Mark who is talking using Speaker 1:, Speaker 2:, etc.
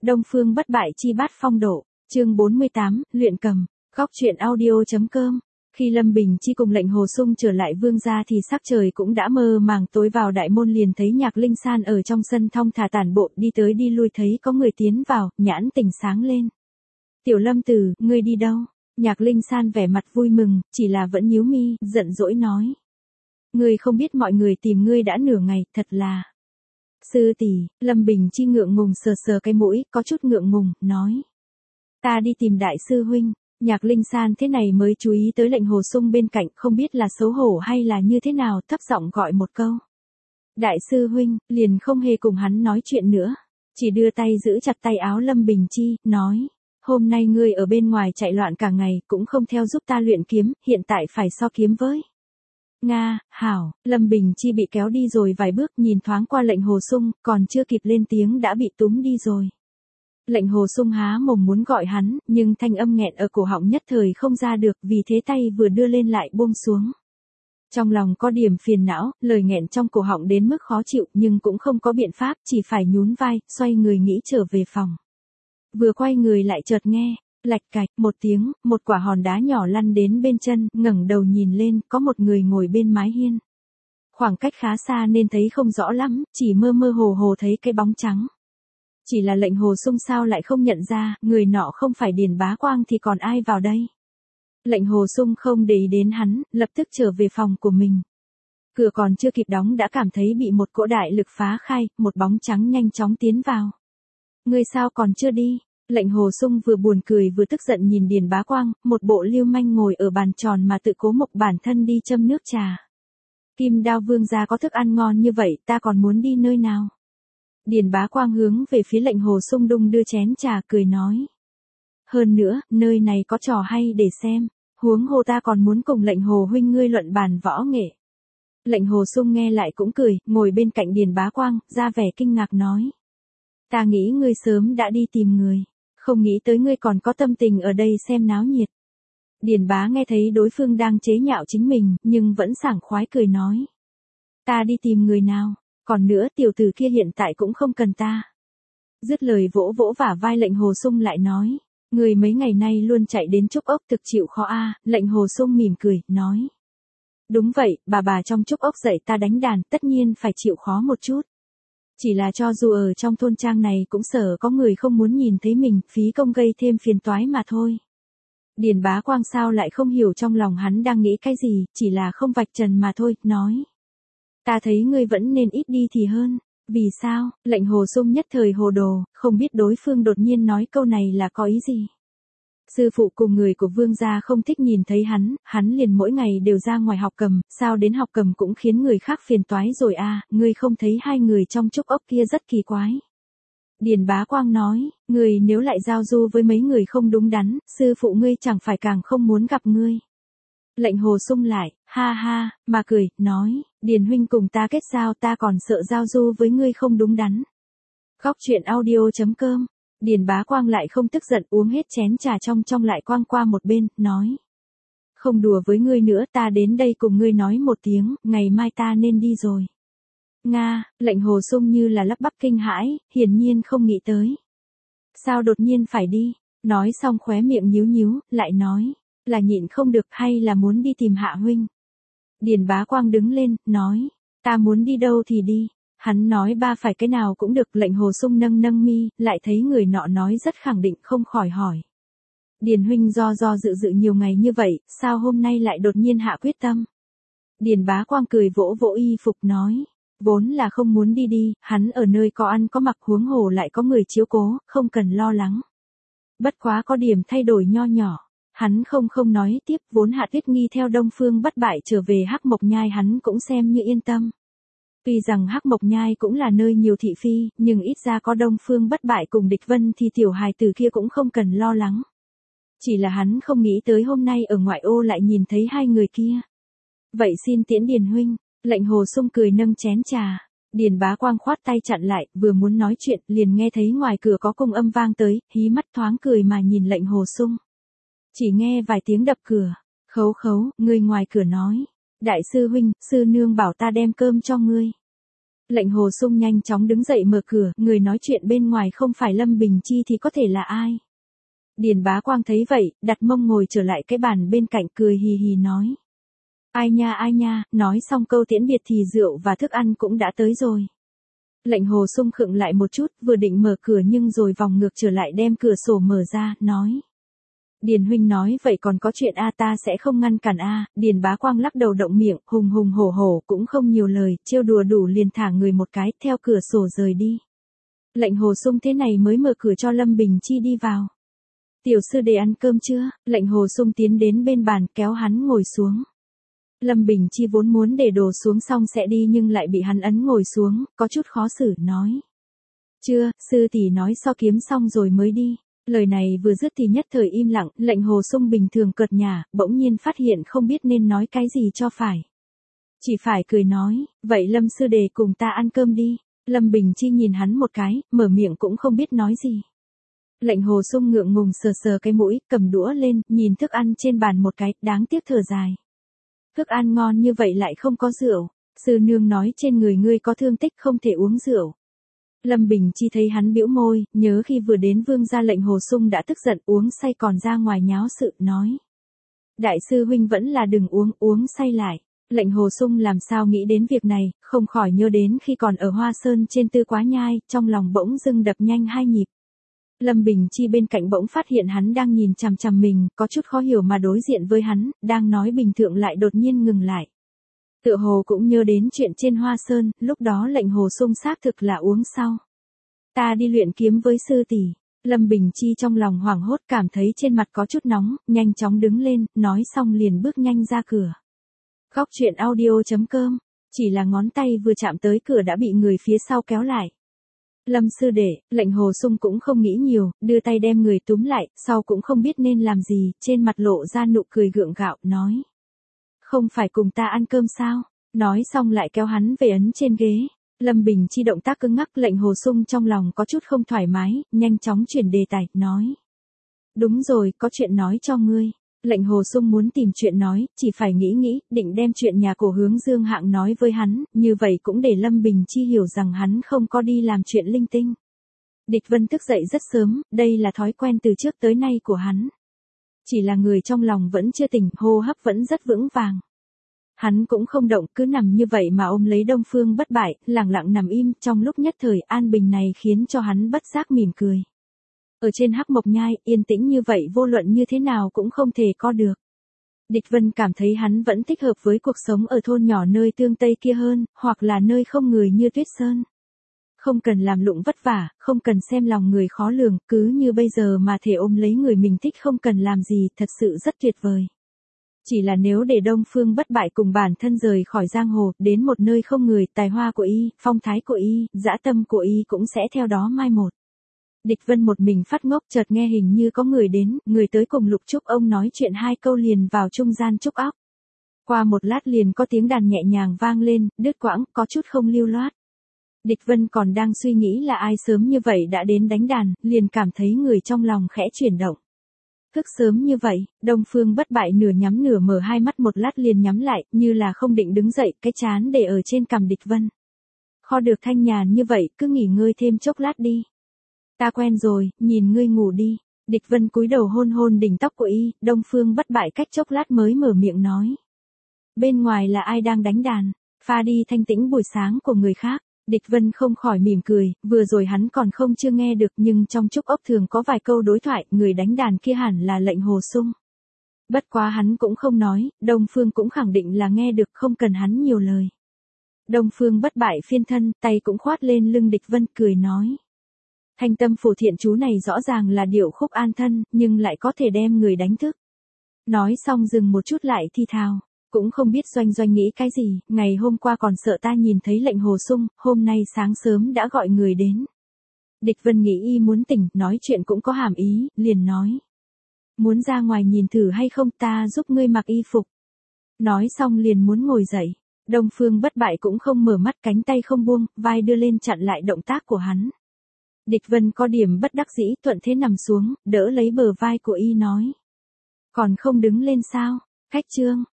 Speaker 1: Đông Phương bất bại chi bát phong độ, chương 48, luyện cầm, góc truyện audio.com. Khi Lâm Bình Chi cùng Lệnh Hồ Sung trở lại Vương gia thì sắc trời cũng đã mơ màng tối vào đại môn liền thấy Nhạc Linh San ở trong sân thong thả tản bộ đi tới đi lui thấy có người tiến vào, nhãn tỉnh sáng lên. Tiểu Lâm Tử, ngươi đi đâu? Nhạc Linh San vẻ mặt vui mừng, chỉ là vẫn nhíu mi, giận dỗi nói. Ngươi không biết mọi người tìm ngươi đã nửa ngày, thật là... Sư tỷ, Lâm Bình Chi ngượng ngùng sờ sờ cái mũi, có chút ngượng ngùng, nói. Ta đi tìm đại sư huynh. Nhạc Linh San thế này mới chú ý tới Lệnh Hồ Sung bên cạnh, không biết là xấu hổ hay là như thế nào, thấp giọng gọi một câu. Đại sư huynh, liền không hề cùng hắn nói chuyện nữa. Chỉ đưa tay giữ chặt tay áo Lâm Bình Chi, nói. Hôm nay ngươi ở bên ngoài chạy loạn cả ngày, cũng không theo giúp ta luyện kiếm, hiện tại phải so kiếm với. Nga, hảo, Lâm Bình Chi bị kéo đi rồi vài bước nhìn thoáng qua Lệnh Hồ Sung, còn chưa kịp lên tiếng đã bị túm đi rồi. Lệnh Hồ Sung há mồm muốn gọi hắn, nhưng thanh âm nghẹn ở cổ họng nhất thời không ra được, vì thế tay vừa đưa lên lại buông xuống. Trong lòng có điểm phiền não, lời nghẹn trong cổ họng đến mức khó chịu nhưng cũng không có biện pháp, chỉ phải nhún vai, xoay người nghĩ trở về phòng. Vừa quay người lại chợt nghe, lạch cạch, một tiếng, một quả hòn đá nhỏ lăn đến bên chân, ngẩng đầu nhìn lên, có một người ngồi bên mái hiên. Khoảng cách khá xa nên thấy không rõ lắm, chỉ mơ mơ hồ hồ thấy cái bóng trắng. Chỉ là Lệnh Hồ Sung sao lại không nhận ra, người nọ không phải Điền Bá Quang thì còn ai vào đây. Lệnh Hồ Sung không để ý đến hắn, lập tức trở về phòng của mình. Cửa còn chưa kịp đóng đã cảm thấy bị một cỗ đại lực phá khai, một bóng trắng nhanh chóng tiến vào. Ngươi sao còn chưa đi? Lệnh Hồ Sung vừa buồn cười vừa tức giận nhìn Điền Bá Quang, một bộ lưu manh ngồi ở bàn tròn mà tự cố mộc bản thân đi châm nước trà. Kim Đao Vương gia có thức ăn ngon như vậy, ta còn muốn đi nơi nào? Điền Bá Quang hướng về phía Lệnh Hồ Sung đung đưa chén trà cười nói. Hơn nữa, nơi này có trò hay để xem, huống hồ ta còn muốn cùng Lệnh Hồ huynh ngươi luận bàn võ nghệ. Lệnh Hồ Sung nghe lại cũng cười, ngồi bên cạnh Điền Bá Quang, ra vẻ kinh ngạc nói. Ta nghĩ ngươi sớm đã đi tìm người, không nghĩ tới ngươi còn có tâm tình ở đây xem náo nhiệt. Điền Bá nghe thấy đối phương đang chế nhạo chính mình, nhưng vẫn sảng khoái cười nói. Ta đi tìm người nào? Còn nữa tiểu tử kia hiện tại cũng không cần ta. Dứt lời vỗ vỗ vả vai Lệnh Hồ Sung lại nói. Người mấy ngày nay luôn chạy đến Trúc Ốc thực chịu khó a. Lệnh Hồ Sung mỉm cười, nói. Đúng vậy, bà trong Trúc Ốc dạy ta đánh đàn, tất nhiên phải chịu khó một chút. Chỉ là cho dù ở trong thôn trang này cũng sợ có người không muốn nhìn thấy mình, phí công gây thêm phiền toái mà thôi. Điền Bá Quang sao lại không hiểu trong lòng hắn đang nghĩ cái gì, chỉ là không vạch trần mà thôi, nói. Ta thấy ngươi vẫn nên ít đi thì hơn. Vì sao? Lệnh Hồ Sung nhất thời hồ đồ, không biết đối phương đột nhiên nói câu này là có ý gì. Sư phụ cùng người của Vương gia không thích nhìn thấy hắn liền mỗi ngày đều ra ngoài học cầm, sao đến học cầm cũng khiến người khác phiền toái rồi à, ngươi không thấy hai người trong Trúc Ốc kia rất kỳ quái. Điền Bá Quang nói, ngươi nếu lại giao du với mấy người không đúng đắn, sư phụ ngươi chẳng phải càng không muốn gặp ngươi. Lệnh Hồ Sung lại, ha ha, mà cười, nói, Điền huynh cùng ta kết giao ta còn sợ giao du với ngươi không đúng đắn. Góc truyện audio.com. Điền Bá Quang lại không tức giận uống hết chén trà trong lại quang qua một bên, nói. Không đùa với ngươi nữa, ta đến đây cùng ngươi nói một tiếng, ngày mai ta nên đi rồi. Nga, Lệnh Hồ Sung như là lắp bắp kinh hãi, hiển nhiên không nghĩ tới. Sao đột nhiên phải đi? Nói xong khóe miệng nhíu nhíu, lại nói. Là nhịn không được hay là muốn đi tìm Hạ huynh? Điền Bá Quang đứng lên, nói. Ta muốn đi đâu thì đi. Hắn nói ba phải cái nào cũng được. Lệnh Hồ Sung nâng mi, lại thấy người nọ nói rất khẳng định không khỏi hỏi. Điền huynh do dự nhiều ngày như vậy, sao hôm nay lại đột nhiên hạ quyết tâm? Điền Bá Quang cười vỗ vỗ y phục nói. Vốn là không muốn đi, hắn ở nơi có ăn có mặc huống hồ lại có người chiếu cố, không cần lo lắng. Bất quá có điểm thay đổi nho nhỏ. Hắn không nói tiếp, vốn Hạ Tuyết Nghi theo Đông Phương bất bại trở về Hắc Mộc Nhai hắn cũng xem như yên tâm. Tuy rằng Hắc Mộc Nhai cũng là nơi nhiều thị phi, nhưng ít ra có Đông Phương bất bại cùng Địch Vân thì tiểu hài tử kia cũng không cần lo lắng. Chỉ là hắn không nghĩ tới hôm nay ở ngoại ô lại nhìn thấy hai người kia. Vậy xin tiễn Điền huynh. Lệnh Hồ Sung cười nâng chén trà. Điền Bá Quang khoát tay chặn lại, vừa muốn nói chuyện, liền nghe thấy ngoài cửa có cung âm vang tới, hí mắt thoáng cười mà nhìn Lệnh Hồ Sung. Chỉ nghe vài tiếng đập cửa. Khấu, người ngoài cửa nói. Đại sư huynh, sư nương bảo ta đem cơm cho ngươi. Lệnh Hồ Sung nhanh chóng đứng dậy mở cửa, người nói chuyện bên ngoài không phải Lâm Bình Chi thì có thể là ai. Điền Bá Quang thấy vậy, đặt mông ngồi trở lại cái bàn bên cạnh cười hì hì nói. Ai nha, nói xong câu tiễn biệt thì rượu và thức ăn cũng đã tới rồi. Lệnh Hồ Sung khựng lại một chút, vừa định mở cửa nhưng rồi vòng ngược trở lại đem cửa sổ mở ra, nói. Điền huynh nói vậy còn có chuyện ta sẽ không ngăn cản Điền Bá Quang lắc đầu động miệng, hùng hùng hổ hổ cũng không nhiều lời, trêu đùa đủ liền thả người một cái, theo cửa sổ rời đi. Lệnh Hồ Sung thế này mới mở cửa cho Lâm Bình Chi đi vào. Tiểu sư đệ ăn cơm chưa? Lệnh Hồ Sung tiến đến bên bàn kéo hắn ngồi xuống. Lâm Bình Chi vốn muốn để đồ xuống xong sẽ đi nhưng lại bị hắn ấn ngồi xuống, có chút khó xử, nói. Chưa, sư tỷ nói so kiếm xong rồi mới đi. Lời này vừa dứt thì nhất thời im lặng, Lệnh Hồ Sung bình thường cợt nhả, bỗng nhiên phát hiện không biết nên nói cái gì cho phải. Chỉ phải cười nói, vậy Lâm sư đệ cùng ta ăn cơm đi. Lâm Bình Chi nhìn hắn một cái, mở miệng cũng không biết nói gì. Lệnh Hồ Sung ngượng ngùng sờ sờ cái mũi, cầm đũa lên, nhìn thức ăn trên bàn một cái, đáng tiếc thở dài. Thức ăn ngon như vậy lại không có rượu. Sư nương nói trên người ngươi có thương tích không thể uống rượu. Lâm Bình Chi thấy hắn bĩu môi, nhớ khi vừa đến vương gia Lệnh Hồ Sung đã tức giận uống say còn ra ngoài nháo sự, nói. Đại sư huynh vẫn là đừng uống say lại. Lệnh Hồ Sung làm sao nghĩ đến việc này, không khỏi nhớ đến khi còn ở Hoa Sơn trên Tư Quá Nhai, trong lòng bỗng dưng đập nhanh 2 nhịp. Lâm Bình Chi bên cạnh bỗng phát hiện hắn đang nhìn chằm chằm mình, có chút khó hiểu mà đối diện với hắn, đang nói bình thường lại đột nhiên ngừng lại. Tựa hồ cũng nhớ đến chuyện trên Hoa Sơn, lúc đó Lệnh Hồ Sung xác thực là uống sau. Ta đi luyện kiếm với sư tỷ. Lâm Bình Chi trong lòng hoảng hốt cảm thấy trên mặt có chút nóng, nhanh chóng đứng lên, nói xong liền bước nhanh ra cửa. Góc truyện audio.com, chỉ là ngón tay vừa chạm tới cửa đã bị người phía sau kéo lại. Lâm sư đệ, Lệnh Hồ Sung cũng không nghĩ nhiều, đưa tay đem người túm lại, sau cũng không biết nên làm gì, trên mặt lộ ra nụ cười gượng gạo, nói. Không phải cùng ta ăn cơm sao? Nói xong lại kéo hắn về ấn trên ghế. Lâm Bình Chi động tác cứng ngắc, Lệnh Hồ Sung trong lòng có chút không thoải mái, nhanh chóng chuyển đề tài, nói. Đúng rồi, có chuyện nói cho ngươi. Lệnh Hồ Sung muốn tìm chuyện nói, chỉ phải nghĩ, định đem chuyện nhà cổ Hướng Dương Hạng nói với hắn, như vậy cũng để Lâm Bình Chi hiểu rằng hắn không có đi làm chuyện linh tinh. Địch Vân thức dậy rất sớm, đây là thói quen từ trước tới nay của hắn. Chỉ là người trong lòng vẫn chưa tỉnh, hô hấp vẫn rất vững vàng. Hắn cũng không động, cứ nằm như vậy mà ôm lấy Đông Phương Bất Bại, lặng lặng nằm im, trong lúc nhất thời an bình này khiến cho hắn bất giác mỉm cười. Ở trên Hắc Mộc Nhai, yên tĩnh như vậy vô luận như thế nào cũng không thể có được. Địch Vân cảm thấy hắn vẫn thích hợp với cuộc sống ở thôn nhỏ nơi Tương Tây kia hơn, hoặc là nơi không người như Tuyết Sơn. Không cần làm lụng vất vả, không cần xem lòng người khó lường, cứ như bây giờ mà thể ôm lấy người mình thích không cần làm gì, thật sự rất tuyệt vời. Chỉ là nếu để Đông Phương Bất Bại cùng bản thân rời khỏi giang hồ, đến một nơi không người, tài hoa của y, phong thái của y, dã tâm của y cũng sẽ theo đó mai một. Địch Vân một mình phát ngốc, chợt nghe hình như có người đến, người tới cùng Lục Trúc ông nói chuyện 2 câu liền vào trung gian trúc óc. Qua một lát liền có tiếng đàn nhẹ nhàng vang lên, đứt quãng, có chút không lưu loát. Địch Vân còn đang suy nghĩ là ai sớm như vậy đã đến đánh đàn, liền cảm thấy người trong lòng khẽ chuyển động. Thức sớm như vậy, Đông Phương Bất Bại nửa nhắm nửa mở 2 mắt một lát liền nhắm lại, như là không định đứng dậy, cái trán để ở trên cằm Địch Vân. Kho được thanh nhàn như vậy, cứ nghỉ ngơi thêm chốc lát đi. Ta quen rồi, nhìn ngươi ngủ đi. Địch Vân cúi đầu hôn hôn đỉnh tóc của y, Đông Phương Bất Bại cách chốc lát mới mở miệng nói. Bên ngoài là ai đang đánh đàn, pha đi thanh tĩnh buổi sáng của người khác. Địch Vân không khỏi mỉm cười, vừa rồi hắn còn chưa nghe được nhưng trong trúc ốc thường có vài câu đối thoại, người đánh đàn kia hẳn là Lệnh Hồ Sung. Bất quá hắn cũng không nói, Đông Phương cũng khẳng định là nghe được, không cần hắn nhiều lời. Đông Phương Bất Bại phiên thân, tay cũng khoát lên lưng Địch Vân cười nói. Thanh tâm phổ thiện chú này rõ ràng là điệu khúc an thân, nhưng lại có thể đem người đánh thức. Nói xong dừng một chút lại thi thào. Cũng không biết Doanh nghĩ cái gì, ngày hôm qua còn sợ ta nhìn thấy Lệnh Hồ Sung, hôm nay sáng sớm đã gọi người đến. Địch Vân nghĩ y muốn tỉnh, nói chuyện cũng có hàm ý, liền nói. Muốn ra ngoài nhìn thử hay không, ta giúp ngươi mặc y phục. Nói xong liền muốn ngồi dậy. Đông Phương Bất Bại cũng không mở mắt, cánh tay không buông, vai đưa lên chặn lại động tác của hắn. Địch Vân có điểm bất đắc dĩ, thuận thế nằm xuống, đỡ lấy bờ vai của y nói. Còn không đứng lên sao? Khách trương,